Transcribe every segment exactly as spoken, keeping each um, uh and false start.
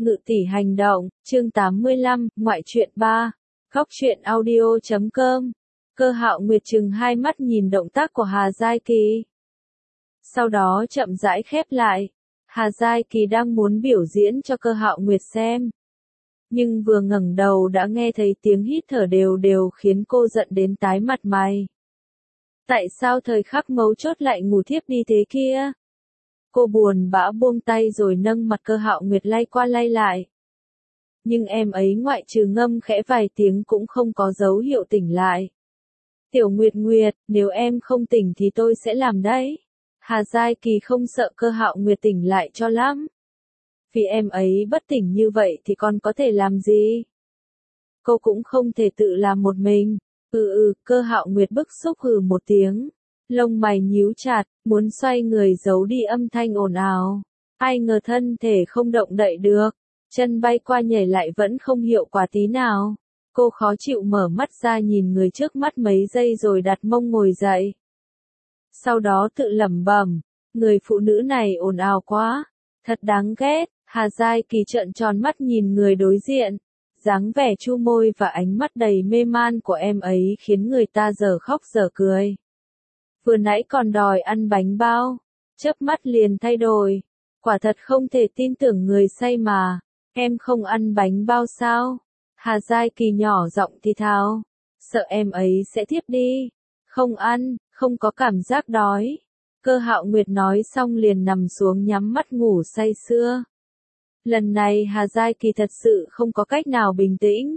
Ngự tỷ hành động, chương tám mươi lăm, ngoại truyện ba. Khóc truyện audio chấm com. Cơ Hạo Nguyệt trừng hai mắt nhìn động tác của Hà Giai Kỳ. Sau đó chậm rãi khép lại. Hà Giai Kỳ đang muốn biểu diễn cho Cơ Hạo Nguyệt xem. Nhưng vừa ngẩng đầu đã nghe thấy tiếng hít thở đều đều khiến cô giận đến tái mặt mày. Tại sao thời khắc mấu chốt lại ngủ thiếp đi thế kia? Cô buồn bã buông tay rồi nâng mặt Cơ Hạo Nguyệt lay qua lay lại. Nhưng em ấy ngoại trừ ngâm khẽ vài tiếng cũng không có dấu hiệu tỉnh lại. Tiểu Nguyệt Nguyệt, nếu em không tỉnh thì tôi sẽ làm đấy. Hà Giai Kỳ không sợ Cơ Hạo Nguyệt tỉnh lại cho lắm. Vì em ấy bất tỉnh như vậy thì con có thể làm gì? Cô cũng không thể tự làm một mình. Ừ ừ, Cơ Hạo Nguyệt bức xúc hừ một tiếng. Lông mày nhíu chặt, muốn xoay người giấu đi âm thanh ồn ào. Ai ngờ thân thể không động đậy được. Chân bay qua nhảy lại vẫn không hiệu quả tí nào. Cô khó chịu mở mắt ra nhìn người trước mắt mấy giây rồi đặt mông ngồi dậy. Sau đó tự lẩm bẩm, người phụ nữ này ồn ào quá, thật đáng ghét. Hà Giai Kỳ trợn tròn mắt nhìn người đối diện. Dáng vẻ chu môi và ánh mắt đầy mê man của em ấy khiến người ta giờ khóc giờ cười. Vừa nãy còn đòi ăn bánh bao, chớp mắt liền thay đổi. Quả thật không thể tin tưởng người say mà. Em không ăn bánh bao sao? Hà Giai Kỳ nhỏ giọng thì thào. Sợ em ấy sẽ thiếp đi. Không ăn, không có cảm giác đói. Cơ Hạo Nguyệt nói xong liền nằm xuống nhắm mắt ngủ say sưa. Lần này Hà Giai Kỳ thật sự không có cách nào bình tĩnh.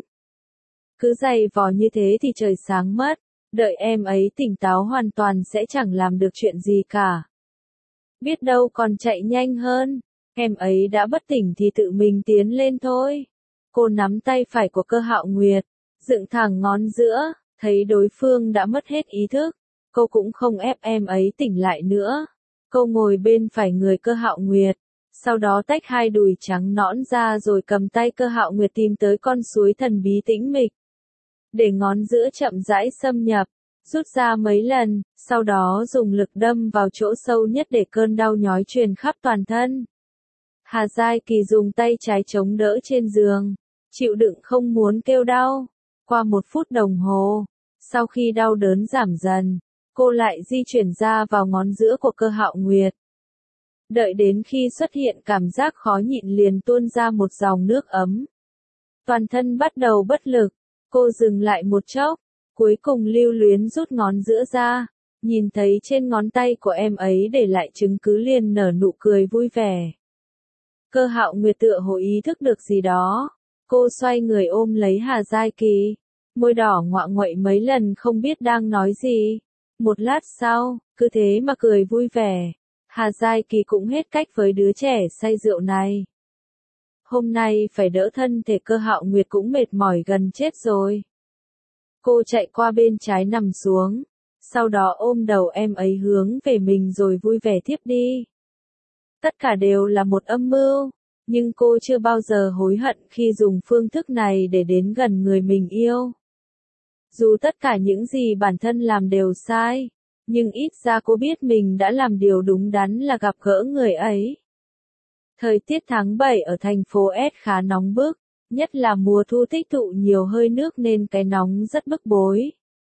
Cứ giày vò như thế thì trời sáng mất. Đợi em ấy tỉnh táo hoàn toàn sẽ chẳng làm được chuyện gì cả. Biết đâu còn chạy nhanh hơn. Em ấy đã bất tỉnh thì tự mình tiến lên thôi. Cô nắm tay phải của Cơ Hạo Nguyệt, dựng thẳng ngón giữa, thấy đối phương đã mất hết ý thức. Cô cũng không ép em ấy tỉnh lại nữa. Cô ngồi bên phải người Cơ Hạo Nguyệt, sau đó tách hai đùi trắng nõn ra rồi cầm tay Cơ Hạo Nguyệt tìm tới con suối thần bí tĩnh mịch. Để ngón giữa chậm rãi xâm nhập, rút ra mấy lần, sau đó dùng lực đâm vào chỗ sâu nhất để cơn đau nhói truyền khắp toàn thân. Hà Giai Kỳ dùng tay trái chống đỡ trên giường, chịu đựng không muốn kêu đau. Qua một phút đồng hồ, sau khi đau đớn giảm dần, cô lại di chuyển ra vào ngón giữa của Cơ Hạo Nguyệt. Đợi đến khi xuất hiện cảm giác khó nhịn liền tuôn ra một dòng nước ấm. Toàn thân bắt đầu bất lực, cô dừng lại một chốc, cuối cùng lưu luyến rút ngón giữa ra, nhìn thấy trên ngón tay của em ấy để lại chứng cứ liền nở nụ cười vui vẻ. Cơ Hạo Nguyệt tựa hồ ý thức được gì đó, cô xoay người ôm lấy Hà Giai Kỳ, môi đỏ ngoạ nguậy mấy lần không biết đang nói gì. Một lát sau, cứ thế mà cười vui vẻ. Hà Giai Kỳ cũng hết cách với đứa trẻ say rượu này. Hôm nay phải đỡ thân thể Cơ Hạo Nguyệt cũng mệt mỏi gần chết rồi. Cô chạy qua bên trái nằm xuống, sau đó ôm đầu em ấy hướng về mình rồi vui vẻ thiếp đi. Tất cả đều là một âm mưu, nhưng cô chưa bao giờ hối hận khi dùng phương thức này để đến gần người mình yêu. Dù tất cả những gì bản thân làm đều sai, nhưng ít ra cô biết mình đã làm điều đúng đắn là gặp gỡ người ấy. Thời tiết tháng bảy ở thành phố S khá nóng bức, nhất là mùa thu tích tụ nhiều hơi nước nên cái nóng rất bức bối.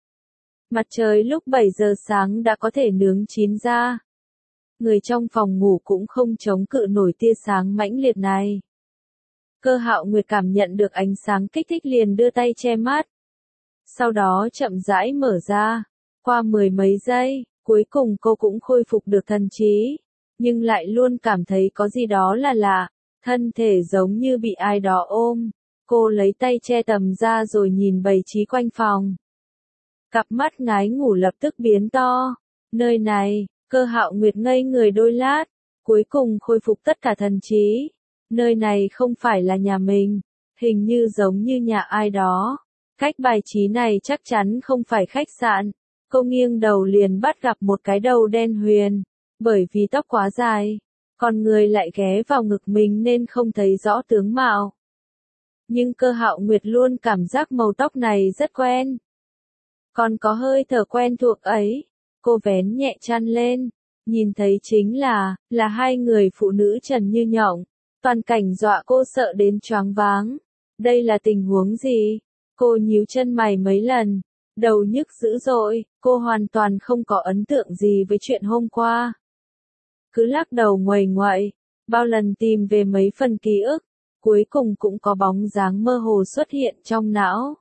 Mặt trời lúc bảy giờ sáng đã có thể nướng chín ra. Người trong phòng ngủ cũng không chống cự nổi tia sáng mãnh liệt này. Cơ Hạo Nguyệt cảm nhận được ánh sáng kích thích liền đưa tay che mắt. Sau đó chậm rãi mở ra. Qua mười mấy giây, cuối cùng cô cũng khôi phục được thần trí. Nhưng lại luôn cảm thấy có gì đó là lạ. Thân thể giống như bị ai đó ôm. Cô lấy tay che tầm ra rồi nhìn bày trí quanh phòng. Cặp mắt ngái ngủ lập tức biến to. Nơi này, Cơ Hạo Nguyệt ngây người đôi lát, cuối cùng khôi phục tất cả thần trí. Nơi này không phải là nhà mình, hình như giống như nhà ai đó. Cách bài trí này chắc chắn không phải khách sạn. Cô nghiêng đầu liền bắt gặp một cái đầu đen huyền, bởi vì tóc quá dài, còn người lại ghé vào ngực mình nên không thấy rõ tướng mạo. Nhưng Cơ Hạo Nguyệt luôn cảm giác màu tóc này rất quen. Còn có hơi thở quen thuộc ấy. Cô vén nhẹ chăn lên, nhìn thấy chính là, là hai người phụ nữ trần như nhộng, Toàn cảnh dọa cô sợ đến choáng váng. Đây là tình huống gì? Cô nhíu chân mày mấy lần, đầu nhức dữ dội, cô hoàn toàn không có ấn tượng gì với chuyện hôm qua. Cứ lắc đầu nguầy nguậy, bao lần tìm về mấy phần ký ức, cuối cùng cũng có bóng dáng mơ hồ xuất hiện trong não.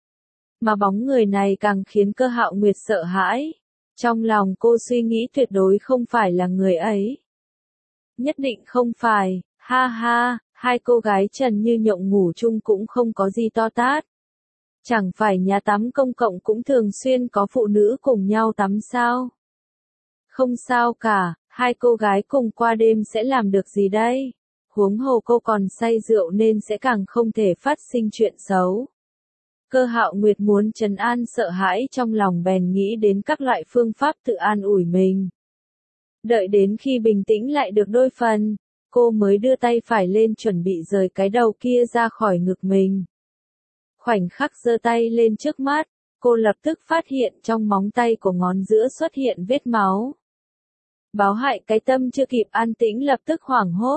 Mà bóng người này càng khiến Cơ Hạo Nguyệt sợ hãi. Trong lòng cô suy nghĩ tuyệt đối không phải là người ấy. Nhất định không phải, ha ha, hai cô gái trần như nhộng ngủ chung cũng không có gì to tát. Chẳng phải nhà tắm công cộng cũng thường xuyên có phụ nữ cùng nhau tắm sao? Không sao cả, hai cô gái cùng qua đêm sẽ làm được gì đây? Huống hồ cô còn say rượu nên sẽ càng không thể phát sinh chuyện xấu. Cơ Hạo Nguyệt muốn trấn an sợ hãi trong lòng bèn nghĩ đến các loại phương pháp tự an ủi mình. Đợi đến khi bình tĩnh lại được đôi phần, cô mới đưa tay phải lên chuẩn bị rời cái đầu kia ra khỏi ngực mình. Khoảnh khắc giơ tay lên trước mắt, cô lập tức phát hiện trong móng tay của ngón giữa xuất hiện vết máu. Báo hại cái tâm chưa kịp an tĩnh lập tức hoảng hốt.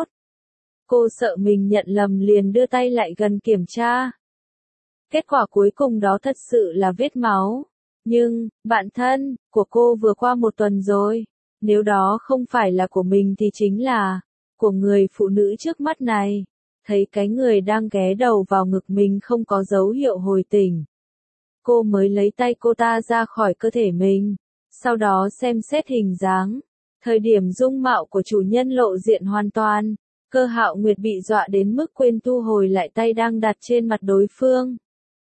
Cô sợ mình nhận lầm liền đưa tay lại gần kiểm tra. Kết quả cuối cùng đó thật sự là vết máu. Nhưng, bạn thân, của cô vừa qua một tuần rồi. Nếu đó không phải là của mình thì chính là của người phụ nữ trước mắt này. Thấy cái người đang ghé đầu vào ngực mình không có dấu hiệu hồi tỉnh. Cô mới lấy tay cô ta ra khỏi cơ thể mình. Sau đó xem xét hình dáng. Thời điểm dung mạo của chủ nhân lộ diện hoàn toàn. Cơ Hạo Nguyệt bị dọa đến mức quên thu hồi lại tay đang đặt trên mặt đối phương.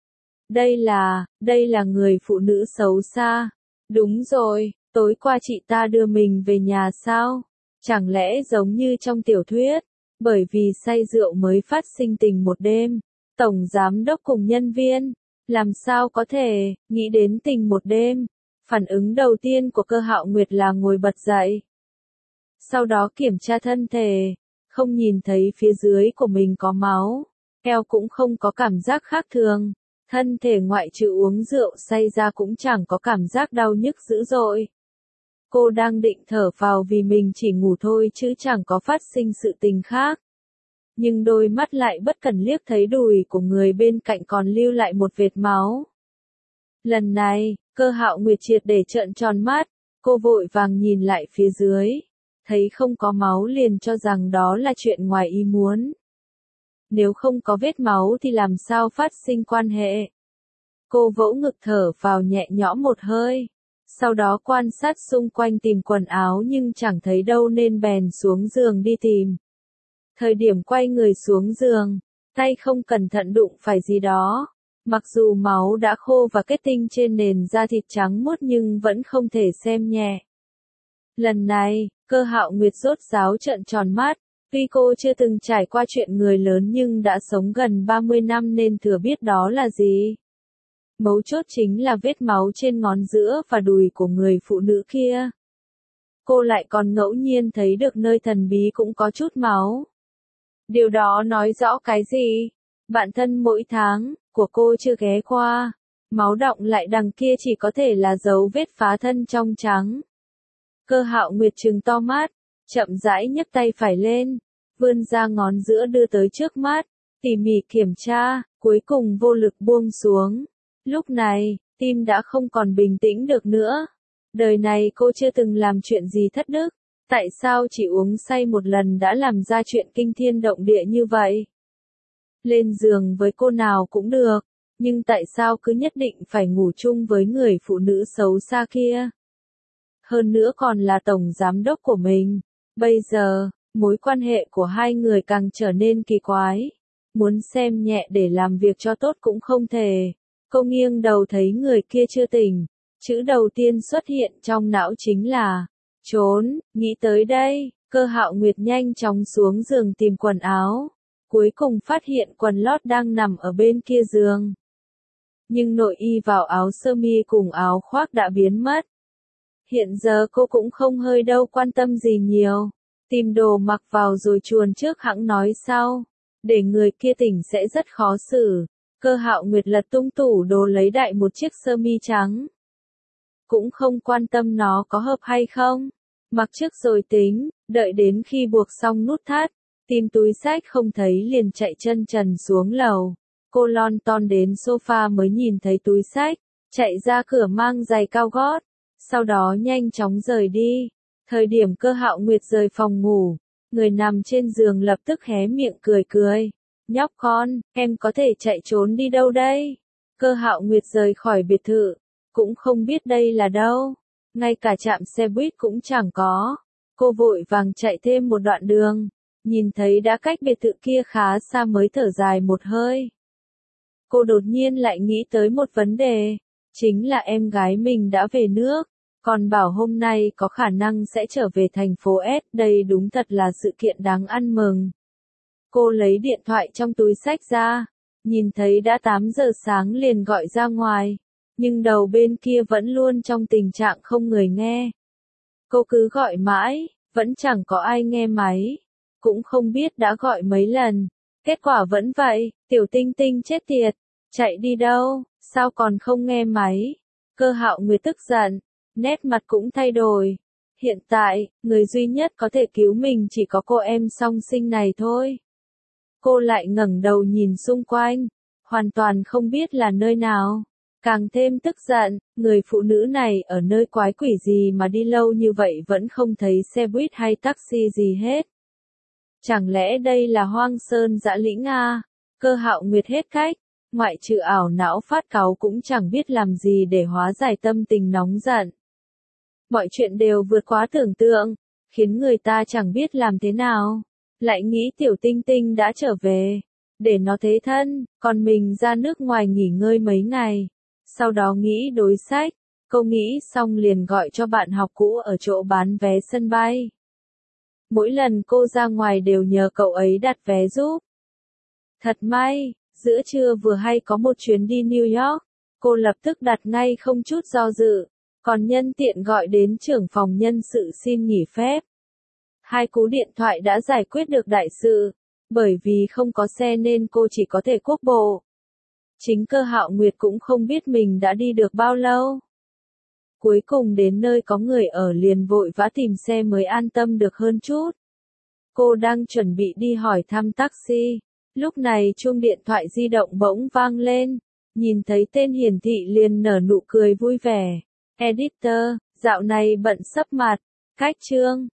Đây là, đây là người phụ nữ xấu xa. Đúng rồi, tối qua chị ta đưa mình về nhà sao? Chẳng lẽ giống như trong tiểu thuyết, bởi vì say rượu mới phát sinh tình một đêm. Tổng giám đốc cùng nhân viên, làm sao có thể, nghĩ đến tình một đêm. Phản ứng đầu tiên của Cơ Hạo Nguyệt là ngồi bật dậy. Sau đó kiểm tra thân thể, không nhìn thấy phía dưới của mình có máu, eo cũng không có cảm giác khác thường. Thân thể ngoại trừ uống rượu say ra cũng chẳng có cảm giác đau nhức dữ dội. Cô đang định thở phào vì mình chỉ ngủ thôi chứ chẳng có phát sinh sự tình khác. Nhưng đôi mắt lại bất cần liếc thấy đùi của người bên cạnh còn lưu lại một vệt máu. Lần này, Cơ Hạo Nguyệt triệt để trợn tròn mắt, cô vội vàng nhìn lại phía dưới. Thấy không có máu liền cho rằng đó là chuyện ngoài ý muốn. Nếu không có vết máu thì làm sao phát sinh quan hệ. Cô vỗ ngực thở vào nhẹ nhõm một hơi. Sau đó quan sát xung quanh tìm quần áo nhưng chẳng thấy đâu nên bèn xuống giường đi tìm. Thời điểm quay người xuống giường, tay không cẩn thận đụng phải gì đó. Mặc dù máu đã khô và kết tinh trên nền da thịt trắng muốt nhưng vẫn không thể xem nhẹ. Lần này, Cơ Hạo Nguyệt rốt ráo trợn tròn mắt. Tuy cô chưa từng trải qua chuyện người lớn nhưng đã sống gần ba mươi năm nên thừa biết đó là gì. Mấu chốt chính là vết máu trên ngón giữa và đùi của người phụ nữ kia. Cô lại còn ngẫu nhiên thấy được nơi thần bí cũng có chút máu. Điều đó nói rõ cái gì? Bạn thân mỗi tháng, của cô chưa ghé qua. Máu đọng lại đằng kia chỉ có thể là dấu vết phá thân trong trắng. Cơ Hạo Nguyệt trừng to mắt, chậm rãi nhấc tay phải lên, vươn ra ngón giữa đưa tới trước mắt, tỉ mỉ kiểm tra, cuối cùng vô lực buông xuống. Lúc này, tim đã không còn bình tĩnh được nữa. Đời này cô chưa từng làm chuyện gì thất đức, tại sao chỉ uống say một lần đã làm ra chuyện kinh thiên động địa như vậy? Lên giường với cô nào cũng được, nhưng tại sao cứ nhất định phải ngủ chung với người phụ nữ xấu xa kia? Hơn nữa còn là tổng giám đốc của mình. Bây giờ, mối quan hệ của hai người càng trở nên kỳ quái. Muốn xem nhẹ để làm việc cho tốt cũng không thể. Cô nghiêng đầu thấy người kia chưa tỉnh. Chữ đầu tiên xuất hiện trong não chính là trốn. Nghĩ tới đây, Cơ Hạo Nguyệt nhanh chóng xuống giường tìm quần áo. Cuối cùng phát hiện quần lót đang nằm ở bên kia giường. Nhưng nội y vào áo sơ mi cùng áo khoác đã biến mất. Hiện giờ cô cũng không hơi đâu quan tâm gì nhiều. Tìm đồ mặc vào rồi chuồn trước hẵng nói sau. Để người kia tỉnh sẽ rất khó xử. Cơ Hạo Nguyệt lật tung tủ đồ lấy đại một chiếc sơ mi trắng. Cũng không quan tâm nó có hợp hay không. Mặc trước rồi tính, đợi đến khi buộc xong nút thắt. tìm túi xách không thấy liền chạy chân trần xuống lầu. Cô lon ton đến sofa mới nhìn thấy túi xách, chạy ra cửa mang giày cao gót, sau đó nhanh chóng rời đi. Thời điểm Cơ Hạo Nguyệt rời phòng ngủ, người nằm trên giường lập tức hé miệng cười cười. Nhóc con, em có thể chạy trốn đi đâu đây? Cơ Hạo Nguyệt rời khỏi biệt thự, cũng không biết đây là đâu, ngay cả trạm xe buýt cũng chẳng có. Cô vội vàng chạy thêm một đoạn đường, nhìn thấy đã cách biệt thự kia khá xa mới thở dài một hơi. Cô đột nhiên lại nghĩ tới một vấn đề, chính là em gái mình đã về nước, còn bảo hôm nay có khả năng sẽ trở về thành phố S, đây đúng thật là sự kiện đáng ăn mừng. Cô lấy điện thoại trong túi xách ra, nhìn thấy đã tám giờ sáng liền gọi ra ngoài, nhưng đầu bên kia vẫn luôn trong tình trạng không người nghe. Cô cứ gọi mãi, vẫn chẳng có ai nghe máy, cũng không biết đã gọi mấy lần, kết quả vẫn vậy, Tiểu Tinh Tinh chết tiệt, chạy đi đâu, sao còn không nghe máy. Cơ Hạo Nguyệt tức giận, nét mặt cũng thay đổi. Hiện tại, người duy nhất có thể cứu mình chỉ có cô em song sinh này thôi. Cô lại ngẩng đầu nhìn xung quanh, hoàn toàn không biết là nơi nào. Càng thêm tức giận, người phụ nữ này ở nơi quái quỷ gì mà đi lâu như vậy vẫn không thấy xe buýt hay taxi gì hết. Chẳng lẽ đây là hoang sơn dã lĩnh à? Cơ Hạo Nguyệt hết cách, ngoại trừ ảo não phát cáu cũng chẳng biết làm gì để hóa giải tâm tình nóng giận. Mọi chuyện đều vượt quá tưởng tượng, khiến người ta chẳng biết làm thế nào. Lại nghĩ Tiểu Tinh Tinh đã trở về, để nó thế thân, còn mình ra nước ngoài nghỉ ngơi mấy ngày. Sau đó nghĩ đối sách, cô nghĩ xong liền gọi cho bạn học cũ ở chỗ bán vé sân bay. Mỗi lần cô ra ngoài đều nhờ cậu ấy đặt vé giúp. Thật may, giữa trưa vừa hay có một chuyến đi New York, cô lập tức đặt ngay không chút do dự, còn nhân tiện gọi đến trưởng phòng nhân sự xin nghỉ phép. Hai cú điện thoại đã giải quyết được đại sự, bởi vì không có xe nên cô chỉ có thể quốc bộ. Chính Cơ Hạo Nguyệt cũng không biết mình đã đi được bao lâu. Cuối cùng đến nơi có người ở liền vội vã tìm xe mới an tâm được hơn chút. Cô đang chuẩn bị đi hỏi thăm taxi, lúc này chuông điện thoại di động bỗng vang lên, nhìn thấy tên hiển thị liền nở nụ cười vui vẻ. Editor, dạo này bận sấp mặt, cách chương.